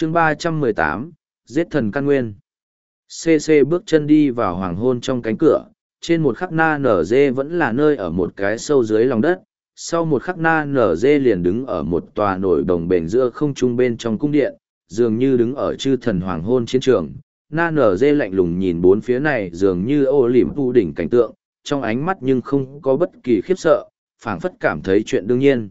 chương 318, giết thần căn nguyên. CC bước chân đi vào hoàng hôn trong cánh cửa, trên một khắc na nở dê vẫn là nơi ở một cái sâu dưới lòng đất, sau một khắc na nở dê liền đứng ở một tòa nổi đồng bền giữa không trung bên trong cung điện, dường như đứng ở chư thần hoàng hôn chiến trường. Na nở dê lạnh lùng nhìn bốn phía này dường như ô lỉm pu đỉnh cảnh tượng, trong ánh mắt nhưng không có bất kỳ khiếp sợ, phảng phất cảm thấy chuyện đương nhiên.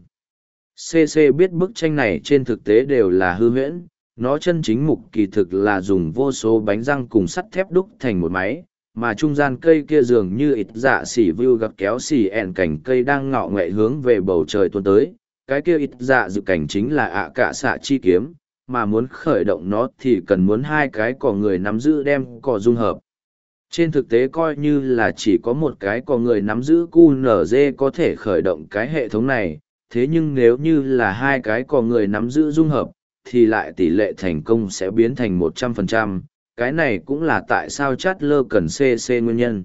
CC biết bức tranh này trên thực tế đều là hư huyễn, nó chân chính mục kỳ thực là dùng vô số bánh răng cùng sắt thép đúc thành một máy, mà trung gian cây kia dường như ít dạ xỉ view gặp kéo xỉ ẹn cành cây đang ngạo nghệ hướng về bầu trời tuôn tới. Cái kia ít dạ dự cảnh chính là ạ cả xạ chi kiếm, mà muốn khởi động nó thì cần muốn hai cái cò người nắm giữ đem cò dung hợp. Trên thực tế coi như là chỉ có một cái cò người nắm giữ QNZ có thể khởi động cái hệ thống này, thế nhưng nếu như là hai cái cò người nắm giữ dung hợp, thì lại tỷ lệ thành công sẽ biến thành 100%, cái này cũng là tại sao Chatler cần CC nguyên nhân.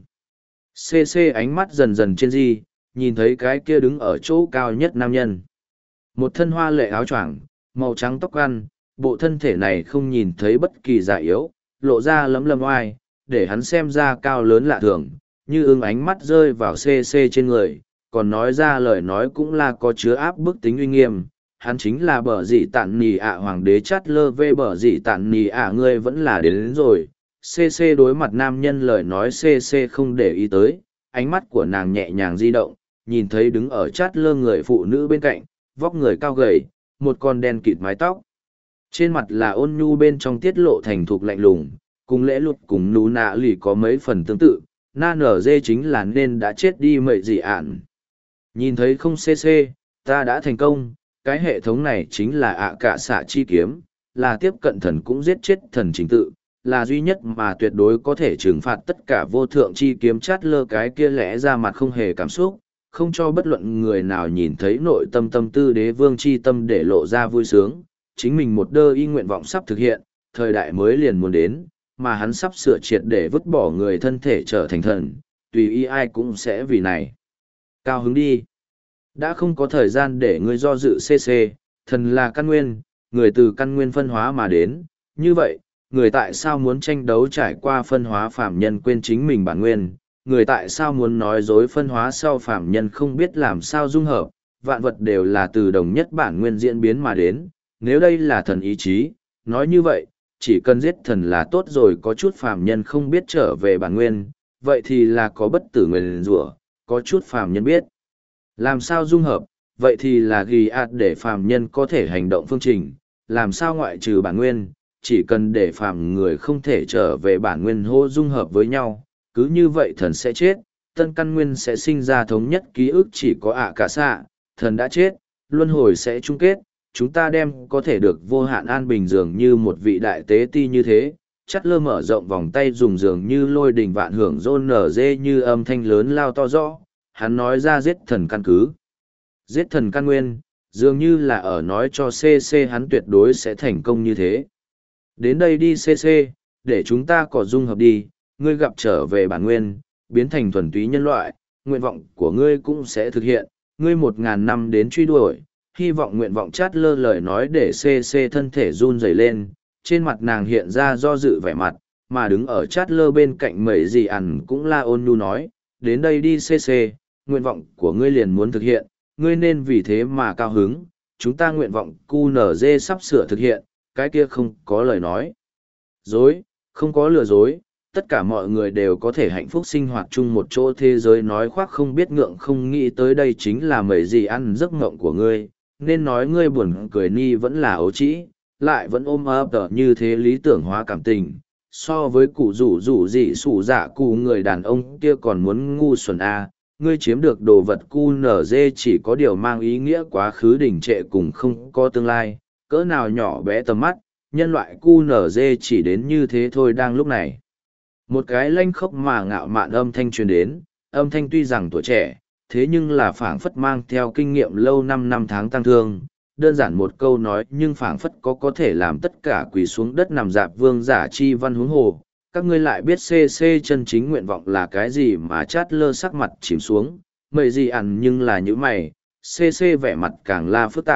CC ánh mắt dần dần trên di, nhìn thấy cái kia đứng ở chỗ cao nhất nam nhân. Một thân hoa lệ áo choàng, màu trắng tóc ăn, bộ thân thể này không nhìn thấy bất kỳ già yếu, lộ ra lấm lấm oai, để hắn xem ra cao lớn lạ thường, như ưng ánh mắt rơi vào CC trên người, còn nói ra lời nói cũng là có chứa áp bức tính uy nghiêm. Hắn chính là bờ dị tản nì ạ hoàng đế chát lơ vê bờ dị tản nì ạ ngươi vẫn là đến rồi. CC đối mặt nam nhân lời nói CC không để ý tới, ánh mắt của nàng nhẹ nhàng di động, nhìn thấy đứng ở chát lơ người phụ nữ bên cạnh, vóc người cao gầy, một con đen kịt mái tóc. Trên mặt là ôn nhu bên trong tiết lộ thành thục lạnh lùng, cùng lễ luật cùng nú nạ lì có mấy phần tương tự, na nở dê chính là nên đã chết đi mậy dị ạn. Nhìn thấy không CC, ta đã thành công. Cái hệ thống này chính là ạ cả xạ chi kiếm, là tiếp cận thần cũng giết chết thần chính tự, là duy nhất mà tuyệt đối có thể trừng phạt tất cả vô thượng chi kiếm chát lơ cái kia lẽ ra mặt không hề cảm xúc, không cho bất luận người nào nhìn thấy nội tâm tâm tư đế vương chi tâm để lộ ra vui sướng, chính mình một đơ y nguyện vọng sắp thực hiện, thời đại mới liền muốn đến, mà hắn sắp sửa triệt để vứt bỏ người thân thể trở thành thần, tùy y ai cũng sẽ vì này. Cao hứng đi. Đã không có thời gian để ngươi do dự CC, thần là căn nguyên, người từ căn nguyên phân hóa mà đến, như vậy, người tại sao muốn tranh đấu trải qua phân hóa phạm nhân quên chính mình bản nguyên, người tại sao muốn nói dối phân hóa sau phạm nhân không biết làm sao dung hợp, vạn vật đều là từ đồng nhất bản nguyên diễn biến mà đến, nếu đây là thần ý chí, nói như vậy, chỉ cần giết thần là tốt rồi có chút phạm nhân không biết trở về bản nguyên, vậy thì là có bất tử nguyền rủa, có chút phạm nhân biết. Làm sao dung hợp, vậy thì là ghi ạt để phàm nhân có thể hành động phương trình, làm sao ngoại trừ bản nguyên, chỉ cần để phàm người không thể trở về bản nguyên hô dung hợp với nhau, cứ như vậy thần sẽ chết, tân căn nguyên sẽ sinh ra thống nhất ký ức chỉ có ạ cả xạ, thần đã chết, luân hồi sẽ chung kết, chúng ta đem có thể được vô hạn an bình dường như một vị đại tế ti như thế. Chắt lơ mở rộng vòng tay dùng dường như lôi đình vạn hưởng rôn nở dê như âm thanh lớn lao to rõ. Hắn nói ra giết thần căn cứ. Giết thần căn nguyên, dường như là ở nói cho CC hắn tuyệt đối sẽ thành công như thế. Đến đây đi CC, để chúng ta có dung hợp đi, ngươi gặp trở về bản nguyên, biến thành thuần túy nhân loại, nguyện vọng của ngươi cũng sẽ thực hiện, ngươi 1000 năm đến truy đuổi, hy vọng nguyện vọng chát lơ lời nói để CC thân thể run rẩy lên, trên mặt nàng hiện ra do dự vẻ mặt, mà đứng ở chát lơ bên cạnh mẩy gì ẩn cũng la ôn nhu nói, đến đây đi CC, nguyện vọng của ngươi liền muốn thực hiện, ngươi nên vì thế mà cao hứng, chúng ta nguyện vọng QNZ sắp sửa thực hiện, cái kia không có lời nói. Dối, không có lừa dối, tất cả mọi người đều có thể hạnh phúc sinh hoạt chung một chỗ thế giới nói khoác không biết ngượng không nghĩ tới đây chính là mấy gì ăn giấc ngộng của ngươi, nên nói ngươi buồn cười ni vẫn là ấu trĩ, lại vẫn ôm ấp như thế lý tưởng hóa cảm tình. So với cụ rủ dị sủ dạ cụ người đàn ông kia còn muốn ngu xuẩn a, ngươi chiếm được đồ vật QNZ chỉ có điều mang ý nghĩa quá khứ đỉnh trệ cùng không có tương lai, cỡ nào nhỏ bé tầm mắt, nhân loại QNZ chỉ đến như thế thôi đang lúc này. Một cái lanh khốc mà ngạo mạn âm thanh truyền đến, âm thanh tuy rằng tuổi trẻ, thế nhưng là phảng phất mang theo kinh nghiệm lâu 5 tháng tăng thương, đơn giản một câu nói nhưng phảng phất có thể làm tất cả quỳ xuống đất nằm dạp vương giả chi văn huống hồ. Các ngươi lại biết CC chân chính nguyện vọng là cái gì mà chát lơ sắc mặt chìm xuống, mày gì ẩn nhưng là những mày, CC vẻ mặt càng la phức tạp,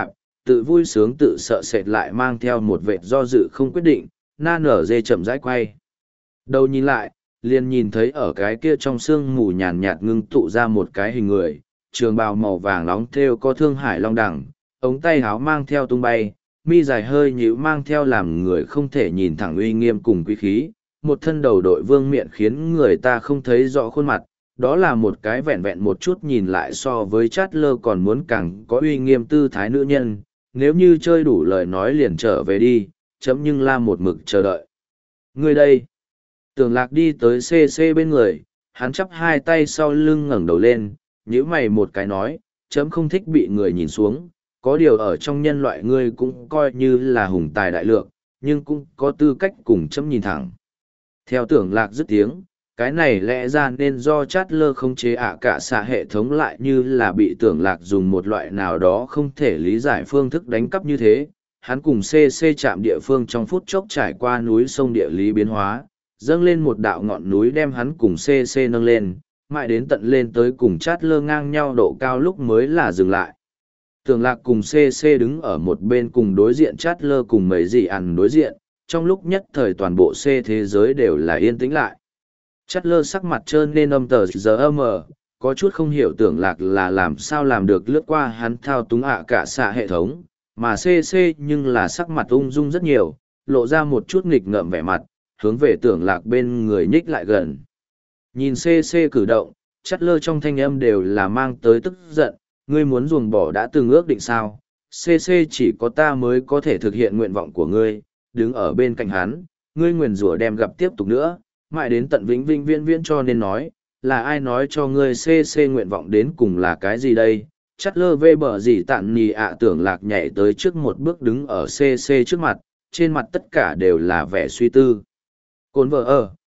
tự vui sướng tự sợ sệt lại mang theo một vệt do dự không quyết định, na nở dê chậm rãi quay. Đầu nhìn lại, liền nhìn thấy ở cái kia trong sương mù nhàn nhạt ngưng tụ ra một cái hình người, trường bào màu vàng nóng thêu có thương hải long đẳng, ống tay háo mang theo tung bay, mi dài hơi nhíu mang theo làm người không thể nhìn thẳng uy nghiêm cùng quý khí, một thân đầu đội vương miện khiến người ta không thấy rõ khuôn mặt, đó là một cái vẹn vẹn một chút nhìn lại so với chát lơ còn muốn càng có uy nghiêm tư thái nữ nhân, nếu như chơi đủ lời nói liền trở về đi, chấm nhưng la một mực chờ đợi. Người đây, Tưởng Lạc đi tới CC bên người, hắn chắp hai tay sau lưng ngẩng đầu lên, nhíu mày một cái nói, chấm không thích bị người nhìn xuống, có điều ở trong nhân loại ngươi cũng coi như là hùng tài đại lượng, nhưng cũng có tư cách cùng chấm nhìn thẳng. Theo Tưởng Lạc dứt tiếng, cái này lẽ ra nên do chát lơ không chế cả xạ hệ thống lại như là bị Tưởng Lạc dùng một loại nào đó không thể lý giải phương thức đánh cắp như thế. Hắn cùng CC chạm địa phương trong phút chốc trải qua núi sông địa lý biến hóa, dâng lên một đạo ngọn núi đem hắn cùng CC nâng lên, mãi đến tận lên tới cùng chát lơ ngang nhau độ cao lúc mới là dừng lại. Tưởng Lạc cùng CC đứng ở một bên cùng đối diện chát lơ cùng mấy dị ẩn đối diện, trong lúc nhất thời toàn bộ C thế giới đều là yên tĩnh lại. Chát lơ sắc mặt trơn nên âm tờ giờ mờ, có chút không hiểu Tưởng Lạc là làm sao làm được lướt qua hắn thao túng cả xạ hệ thống, mà CC nhưng là sắc mặt ung dung rất nhiều, lộ ra một chút nghịch ngợm vẻ mặt, hướng về Tưởng Lạc bên người nhích lại gần. Nhìn CC cử động, chát lơ trong thanh âm đều là mang tới tức giận, ngươi muốn ruồng bỏ đã từng ước định sao, CC chỉ có ta mới có thể thực hiện nguyện vọng của ngươi, đứng ở bên cạnh hắn, ngươi nguyền rủa đem gặp tiếp tục nữa, mãi đến tận vĩnh vĩnh viễn viễn cho nên nói, là ai nói cho ngươi CC nguyện vọng đến cùng là cái gì đây? Chát lơ vê bờ gì tạn nhì Tưởng Lạc nhảy tới trước một bước đứng ở CC trước mặt, trên mặt tất cả đều là vẻ suy tư. Cồn vợ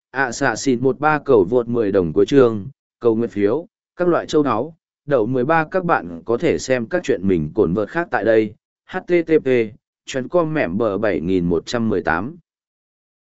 xạ xịn 13 cầu vượt 10 đồng cuối chương, cầu nguyện phiếu, các loại châu áo, đậu 13 các bạn có thể xem các chuyện mình cồn vợt khác tại đây, http, chuyến com mẹm bờ 7118.